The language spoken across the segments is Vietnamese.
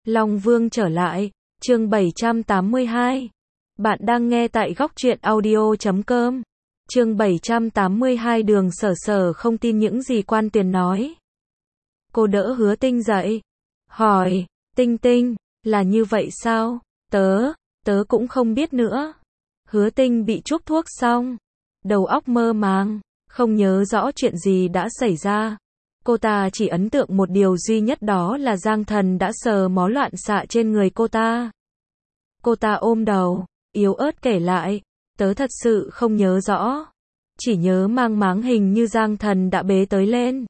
Long Vương trở lại, chương 782. Bạn đang nghe tại góc truyện audio.com. Chương 782 Đường Sở Sở không tin những gì Quan Tuyền nói. Cô đỡ Hứa Tinh dậy, hỏi, Tinh Tinh, là như vậy sao? Tớ cũng không biết nữa. Hứa Tinh bị chuốc thuốc xong, đầu óc mơ màng, không nhớ rõ chuyện gì đã xảy ra. Cô ta chỉ ấn tượng một điều duy nhất, đó là Giang Thần đã sờ mó loạn xạ trên người cô ta. Cô ta ôm đầu, yếu ớt kể lại, tớ thật sự không nhớ rõ. Chỉ nhớ mang máng hình như Giang Thần đã bế tới lên.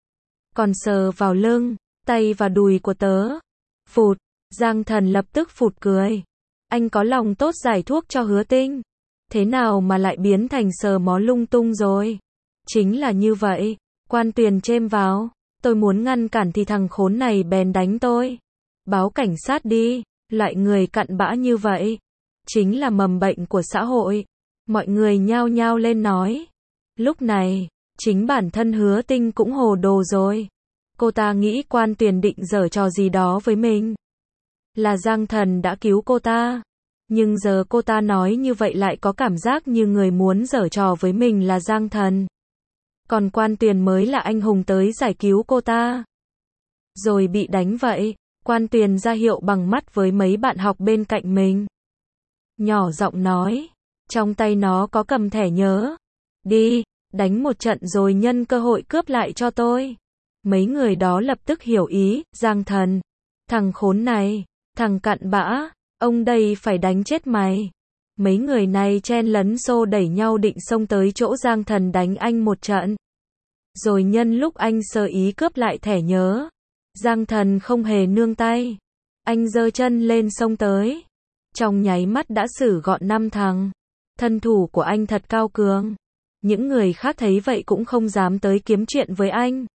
Còn sờ vào lưng, tay và đùi của tớ. Phụt, Giang Thần lập tức phụt cười. Anh có lòng tốt giải thuốc cho Hứa Tinh. Thế nào mà lại biến thành sờ mó lung tung rồi? Chính là như vậy. Quan Tuyền chêm vào, tôi muốn ngăn cản thì thằng khốn này bèn đánh tôi. Báo cảnh sát đi, loại người cặn bã như vậy chính là mầm bệnh của xã hội. Mọi người nhao nhao lên nói. Lúc này, chính bản thân Hứa Tinh cũng hồ đồ rồi. Cô ta nghĩ Quan Tuyền định giở trò gì đó với mình. Là Giang Thần đã cứu cô ta. Nhưng giờ cô ta nói như vậy lại có cảm giác như người muốn giở trò với mình là Giang Thần. Còn Quan Tuyền mới là anh hùng tới giải cứu cô ta. Rồi bị đánh vậy. Quan Tuyền ra hiệu bằng mắt với mấy bạn học bên cạnh mình. Nhỏ giọng nói, trong tay nó có cầm thẻ nhớ. Đi, đánh một trận rồi nhân cơ hội cướp lại cho tôi. Mấy người đó lập tức hiểu ý, Giang Thần. Thằng khốn này, thằng cặn bã, ông đây phải đánh chết mày. Mấy người này chen lấn xô đẩy nhau định xông tới chỗ Giang Thần đánh anh một trận. Rồi nhân lúc anh sơ ý cướp lại thẻ nhớ, Giang Thần không hề nương tay. Anh giơ chân lên xông tới. Trong nháy mắt đã xử gọn 5 thằng. Thân thủ của anh thật cao cường. Những người khác thấy vậy cũng không dám tới kiếm chuyện với anh.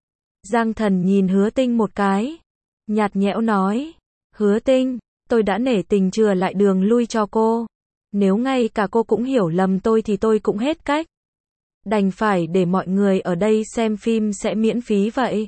Giang Thần nhìn Hứa Tinh một cái. Nhạt nhẽo nói. Hứa Tinh, tôi đã nể tình chừa lại đường lui cho cô. Nếu ngay cả cô cũng hiểu lầm tôi thì tôi cũng hết cách. Đành phải để mọi người ở đây xem phim sẽ miễn phí vậy.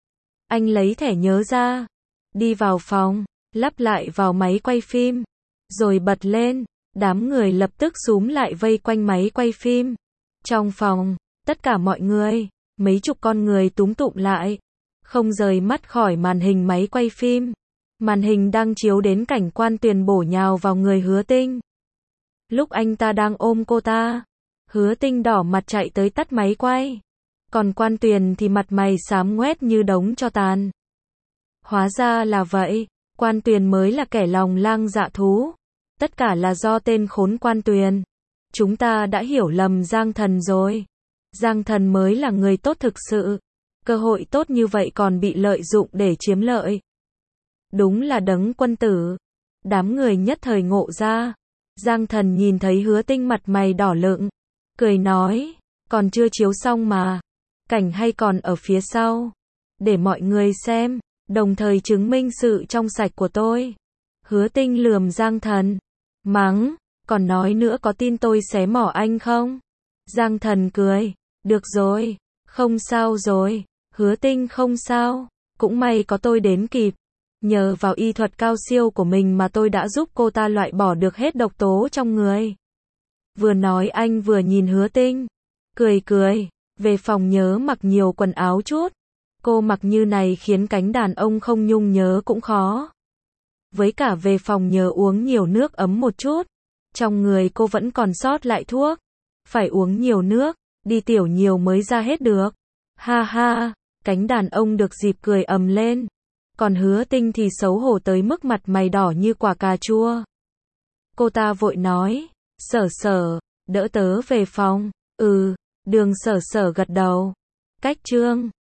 Anh lấy thẻ nhớ ra, đi vào phòng, lắp lại vào máy quay phim, rồi bật lên. Đám người lập tức xúm lại vây quanh máy quay phim. Trong phòng, tất cả mọi người, mấy chục con người túm tụm lại, không rời mắt khỏi màn hình máy quay phim. Màn hình đang chiếu đến cảnh Quan Tuyền bổ nhào vào người Hứa Tinh. Lúc anh ta đang ôm cô ta, Hứa Tinh đỏ mặt chạy tới tắt máy quay. Còn Quan Tuyền thì mặt mày xám ngoét như đống tro tàn. Hóa ra là vậy, Quan Tuyền mới là kẻ lòng lang dạ thú. Tất cả là do tên khốn Quan Tuyền. Chúng ta đã hiểu lầm Giang Thần rồi. Giang Thần mới là người tốt thực sự. Cơ hội tốt như vậy còn bị lợi dụng để chiếm lợi. Đúng là đấng quân tử. Đám người nhất thời ngộ ra. Giang Thần nhìn thấy Hứa Tinh mặt mày đỏ lựng, cười nói, còn chưa chiếu xong mà. Cảnh hay còn ở phía sau. Để mọi người xem, đồng thời chứng minh sự trong sạch của tôi. Hứa Tinh lườm Giang Thần, mắng, còn nói nữa có tin tôi xé mỏ anh không? Giang Thần cười, được rồi, không sao rồi. Hứa Tinh không sao, cũng may có tôi đến kịp. Nhờ vào y thuật cao siêu của mình mà tôi đã giúp cô ta loại bỏ được hết độc tố trong người. Vừa nói anh vừa nhìn Hứa Tinh, cười, về phòng nhớ mặc nhiều quần áo chút. Cô mặc như này khiến cánh đàn ông không nhung nhớ cũng khó. Với cả về phòng nhớ uống nhiều nước ấm một chút. Trong người cô vẫn còn sót lại thuốc. Phải uống nhiều nước, đi tiểu nhiều mới ra hết được. Ha ha, cánh đàn ông được dịp cười ầm lên. Còn Hứa Tinh thì xấu hổ tới mức mặt mày đỏ như quả cà chua. Cô ta vội nói, Sở Sở, đỡ tớ về phòng. Đường Sở Sở gật đầu. Cách chương